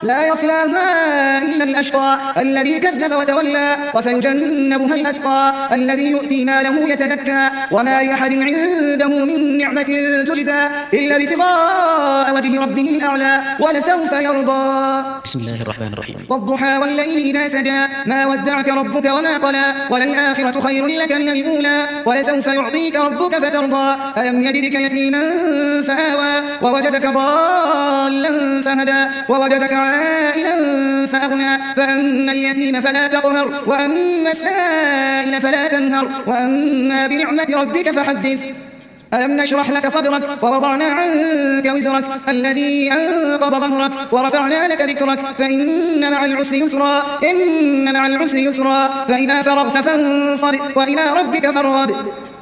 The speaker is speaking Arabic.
لا يصلاها إلا الأشقى الذي كذب وتولى وسيجنبها الأتقى الذي يؤتي ماله يتزكى وما لأحد عنده من نعمة تجزى إلا ابتغاء وجه ربه الأعلى ولسوف يرضى. بسم الله الرحمن الرحيم. والضحى والليل إذا سجى ما ودعك ربك وما قلى وللآخرة خير لك من الأولى ولسوف يعطيك ربك فترضى. ألم يجدك يتيما فآوى ووجدك ضالا فهدى ووجدك عائلا فأغنى فأما اليتيم فلا تقهر وأما السائل فلا تنهر وأما بنعمة ربك فحدث. ألم نشرح لك صدرك ووضعنا عنك وزرك الذي أنقض ظهرك ورفعنا لك ذكرك فإن مع العسر يسرا إن مع العسر يسرا فإذا فرغت فانصب وإلى ربك فارغب.